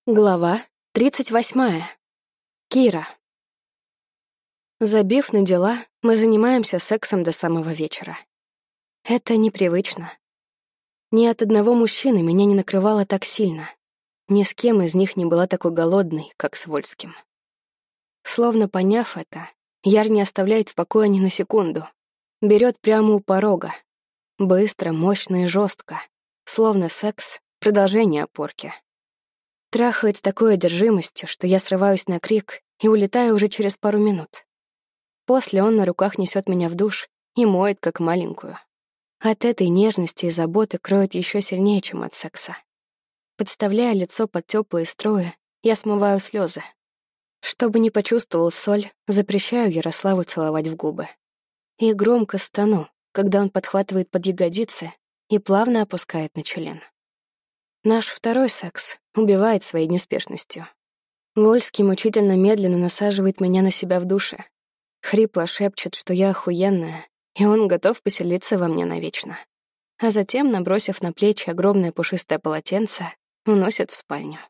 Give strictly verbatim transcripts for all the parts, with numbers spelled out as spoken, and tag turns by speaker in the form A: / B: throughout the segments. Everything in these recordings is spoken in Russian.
A: Глава тридцать восьмая. Кира. Забив на дела, мы занимаемся сексом до самого вечера. Это непривычно. Ни от одного мужчины меня не накрывало так сильно. Ни с кем из них не была такой голодной, как с Вольским. Словно поняв это, Яр не оставляет в покое ни на секунду. Берет прямо у порога. Быстро, мощно и жестко. Словно секс — продолжение опорки. Трахает с такой одержимостью, что я срываюсь на крик и улетаю уже через пару минут. После он на руках несет меня в душ и моет, как маленькую. От этой нежности и заботы кроет еще сильнее, чем от секса. Подставляя лицо под теплые струи, я смываю слезы. Чтобы не почувствовал соль, запрещаю Ярославу целовать в губы. И громко стану, когда он подхватывает под ягодицы и плавно опускает на член. Наш второй секс убивает своей неспешностью. Вольский мучительно медленно насаживает меня на себя в душе. Хрипло шепчет, что я охуенная, и он готов поселиться во мне навечно. А затем, набросив на плечи огромное пушистое полотенце, уносит в спальню.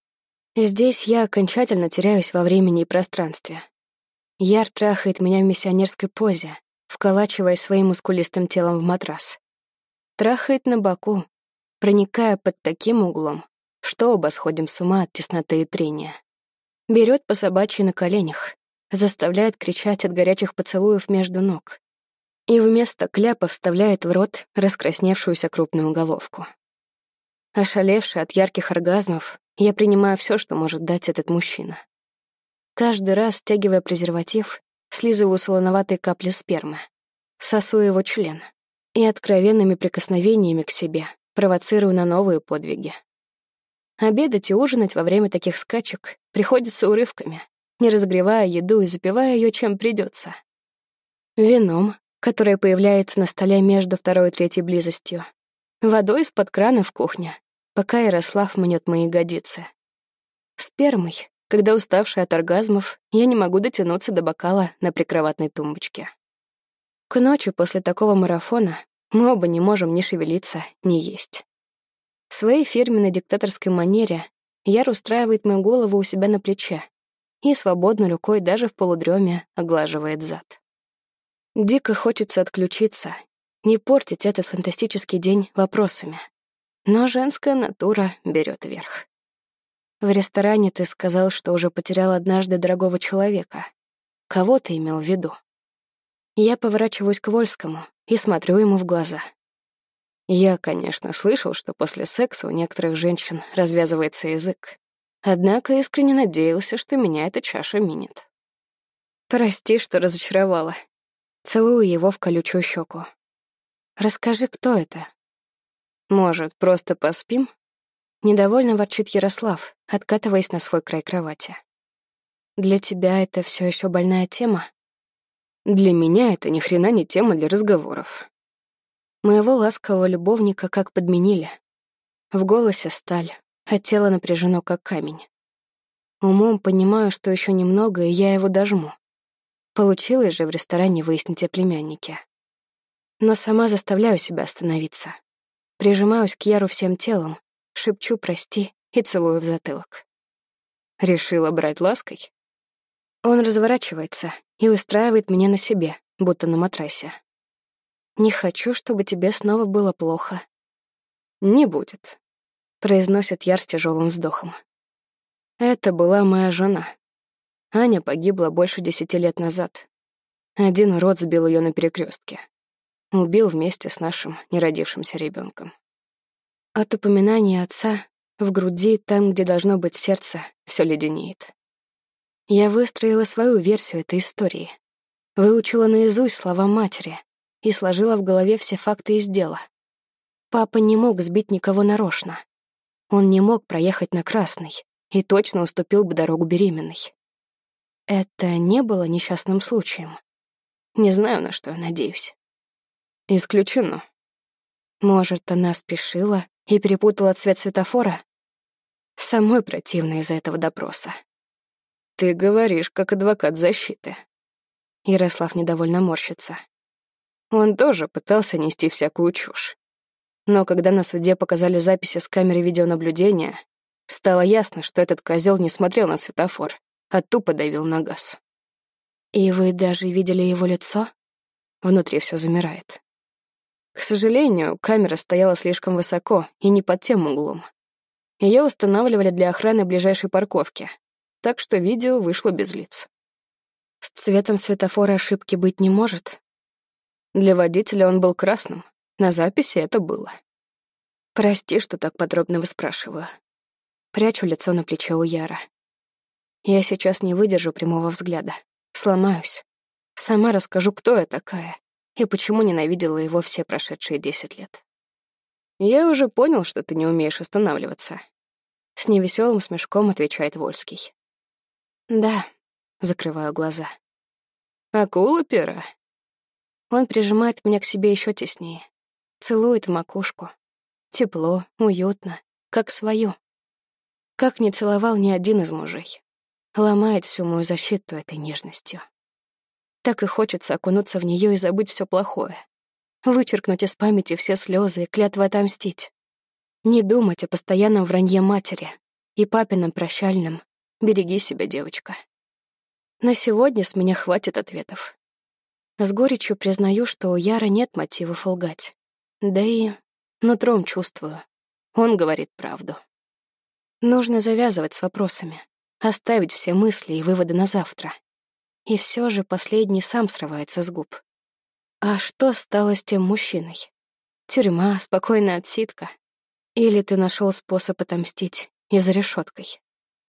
A: Здесь я окончательно теряюсь во времени и пространстве. Яр трахает меня в миссионерской позе, вколачивая своим мускулистым телом в матрас. Трахает на боку, проникая под таким углом, что оба сходим с ума от тесноты и трения. Берет по собачьи на коленях, заставляет кричать от горячих поцелуев между ног и вместо кляпа вставляет в рот раскрасневшуюся крупную головку. Ошалевшая от ярких оргазмов, я принимаю все, что может дать этот мужчина. Каждый раз, стягивая презерватив, слизываю солоноватые капли спермы, сосу его член и откровенными прикосновениями к себе провоцирую на новые подвиги. Обедать и ужинать во время таких скачек приходится урывками, не разогревая еду и запивая ее чем придется. Вином, которое появляется на столе между второй и третьей близостью, водой из-под крана в кухне, пока Ярослав мнет мои ягодицы. Спермой, когда, уставшая от оргазмов, я не могу дотянуться до бокала на прикроватной тумбочке. К ночи после такого марафона мы оба не можем ни шевелиться, ни есть. В своей фирменной диктаторской манере Яр устраивает мою голову у себя на плече и свободной рукой даже в полудреме оглаживает зад. Дико хочется отключиться, не портить этот фантастический день вопросами. Но женская натура берет верх. В ресторане ты сказал, что уже потерял однажды дорогого человека. Кого ты имел в виду? Я поворачиваюсь к Вольскому и смотрю ему в глаза. Я, конечно, слышал, что после секса у некоторых женщин развязывается язык, однако искренне надеялся, что меня эта чаша минет. Прости, что разочаровала. Целую его в колючую щеку. Расскажи, кто это? Может, просто поспим? Недовольно ворчит Ярослав, откатываясь на свой край кровати. Для тебя это все еще больная тема? Для меня это ни хрена не тема для разговоров. Моего ласкового любовника как подменили. В голосе сталь, а тело напряжено, как камень. Умом понимаю, что еще немного, и я его дожму. Получилось же в ресторане выяснить о племяннике. Но сама заставляю себя остановиться. Прижимаюсь к Яру всем телом, шепчу «прости» и целую в затылок. Решила брать лаской? Он разворачивается и устраивает меня на себе, будто на матрасе. «Не хочу, чтобы тебе снова было плохо». «Не будет», — произносит Яр с тяжелым вздохом. «Это была моя жена. Аня погибла больше десяти лет назад. Один урод сбил ее на перекрестке. Убил вместе с нашим неродившимся ребенком. От упоминания отца в груди, там, где должно быть сердце, все леденеет. Я выстроила свою версию этой истории, выучила наизусть слова матери и сложила в голове все факты из дела. Папа не мог сбить никого нарочно. Он не мог проехать на красный и точно уступил бы дорогу беременной. Это не было несчастным случаем. Не знаю, на что я надеюсь. Исключено. Может, она спешила и перепутала цвет светофора? Самой противно из-за этого допроса. Ты говоришь, как адвокат защиты. Ярослав недовольно морщится. Он тоже пытался нести всякую чушь. Но когда на суде показали записи с камеры видеонаблюдения, Стало ясно, что этот козел не смотрел на светофор, а тупо давил на газ. И вы даже видели его лицо? Внутри все замирает. К сожалению, камера стояла слишком высоко и не под тем углом. Ее устанавливали для охраны ближайшей парковки, так что видео вышло без лиц. С цветом светофора ошибки быть не может. Для водителя он был красным, на записи это было. Прости, что так подробно выспрашиваю. Прячу лицо на плече у Яра. Я сейчас не выдержу прямого взгляда. Сломаюсь. Сама расскажу, кто я такая и почему ненавидела его все прошедшие десять лет. Я уже понял, что ты не умеешь останавливаться. С невеселым смешком отвечает Вольский. Да, закрываю глаза. Акула пера. Он прижимает меня к себе еще теснее. Целует в макушку. Тепло, уютно, как свою. Как не целовал ни один из мужей. Ломает всю мою защиту этой нежностью. Так и хочется окунуться в нее и забыть все плохое. Вычеркнуть из памяти все слезы и клятвы отомстить. Не думать о постоянном вранье матери и папином прощальном «береги себя, девочка». На сегодня с меня хватит ответов. С горечью признаю, что у Яра нет мотивов лгать. Да и нутром чувствую. Он говорит правду. Нужно завязывать с вопросами, оставить все мысли и выводы на завтра. И все же последний сам срывается с губ. А что стало с тем мужчиной? Тюрьма, спокойная отсидка? Или ты нашел способ отомстить и за решеткой?